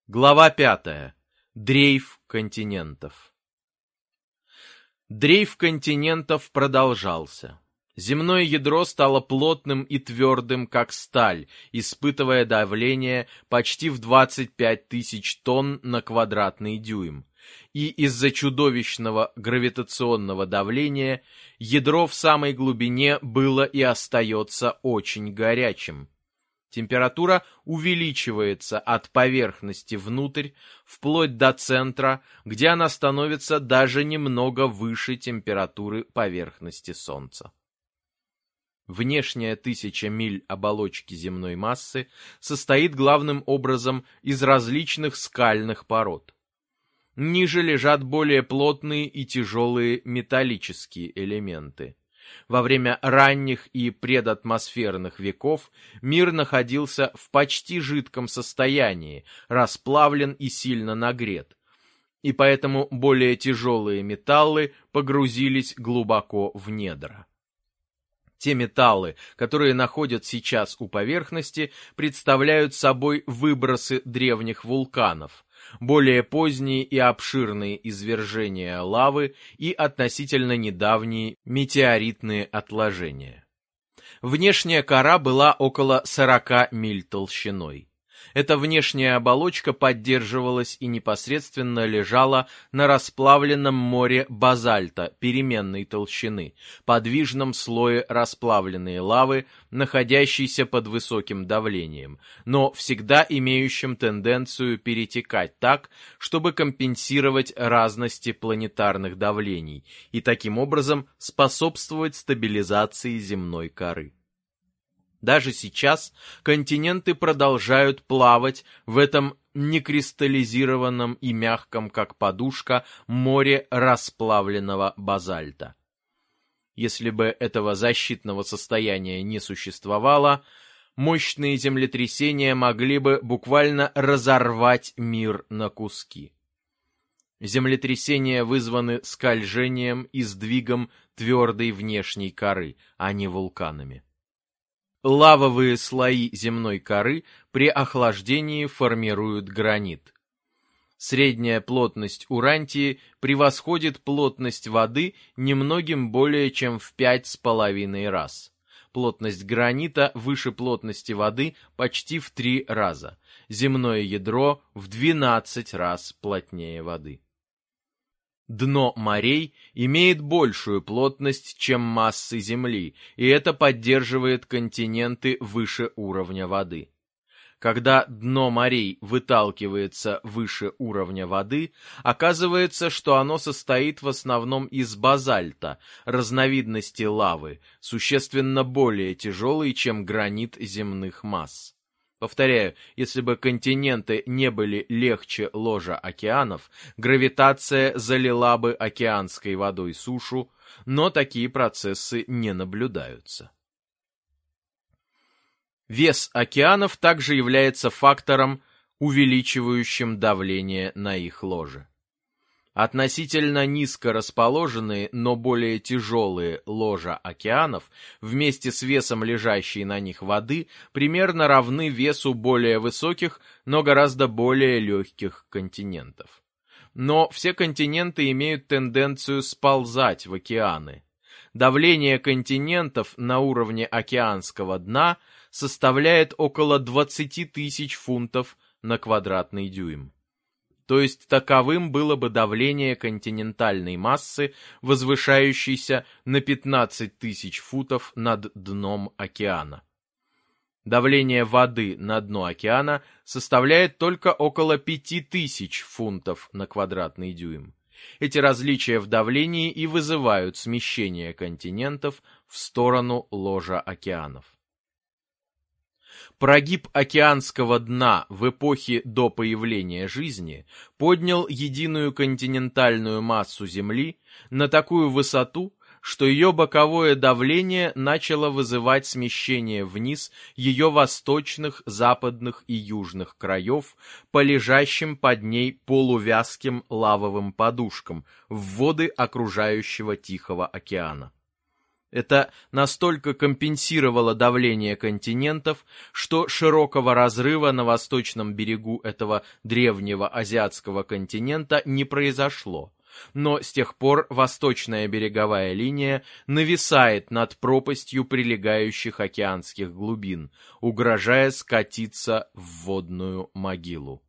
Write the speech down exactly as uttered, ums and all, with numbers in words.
Глава пятая. Дрейф континентов. Дрейф континентов продолжался. Земное ядро стало плотным и твердым, как сталь, испытывая давление почти в двадцать пять тысяч тонн на квадратный дюйм. И из-за чудовищного гравитационного давления ядро в самой глубине было и остается очень горячим. Температура увеличивается от поверхности внутрь, вплоть до центра, где она становится даже немного выше температуры поверхности Солнца. Внешняя тысяча миль оболочки земной массы состоит главным образом из различных скальных пород. Ниже лежат более плотные и тяжелые металлические элементы. Во время ранних и предатмосферных веков мир находился в почти жидком состоянии, расплавлен и сильно нагрет, и поэтому более тяжелые металлы погрузились глубоко в недра. Те металлы, которые находят сейчас у поверхности, представляют собой выбросы древних вулканов, более поздние и обширные извержения лавы и относительно недавние метеоритные отложения. Внешняя кора была около сорока миль толщиной. Эта внешняя оболочка поддерживалась и непосредственно лежала на расплавленном море базальта переменной толщины, подвижном слое расплавленной лавы, находящейся под высоким давлением, но всегда имеющим тенденцию перетекать так, чтобы компенсировать разности планетарных давлений и таким образом способствовать стабилизации земной коры. Даже сейчас континенты продолжают плавать в этом некристаллизированном и мягком, как подушка, море расплавленного базальта. Если бы этого защитного состояния не существовало, мощные землетрясения могли бы буквально разорвать мир на куски. Землетрясения вызваны скольжением и сдвигом твердой внешней коры, а не вулканами. Лавовые слои земной коры при охлаждении формируют гранит. Средняя плотность урантии превосходит плотность воды немногим более чем в пять с половиной раз. Плотность гранита выше плотности воды почти в три раза. Земное ядро в двенадцать раз плотнее воды. Дно морей имеет большую плотность, чем массы Земли, и это поддерживает континенты выше уровня воды. Когда дно морей выталкивается выше уровня воды, оказывается, что оно состоит в основном из базальта, разновидности лавы, существенно более тяжелой, чем гранит земных масс. Повторяю, если бы континенты не были легче ложа океанов, гравитация залила бы океанской водой сушу, но такие процессы не наблюдаются. Вес океанов также является фактором, увеличивающим давление на их ложе. Относительно низко расположенные, но более тяжелые ложа океанов вместе с весом лежащей на них воды примерно равны весу более высоких, но гораздо более легких континентов. Но все континенты имеют тенденцию сползать в океаны. Давление континентов на уровне океанского дна составляет около двадцати тысяч фунтов на квадратный дюйм. То есть таковым было бы давление континентальной массы, возвышающейся на пятнадцать тысяч футов над дном океана. Давление воды на дно океана составляет только около пяти тысяч фунтов на квадратный дюйм. Эти различия в давлении и вызывают смещение континентов в сторону ложа океанов. Прогиб океанского дна в эпохе до появления жизни поднял единую континентальную массу Земли на такую высоту, что ее боковое давление начало вызывать смещение вниз ее восточных, западных и южных краев по лежащим под ней полувязким лавовым подушкам в воды окружающего Тихого океана. Это настолько компенсировало давление континентов, что широкого разрыва на восточном берегу этого древнего азиатского континента не произошло. Но с тех пор восточная береговая линия нависает над пропастью прилегающих океанских глубин, угрожая скатиться в водную могилу.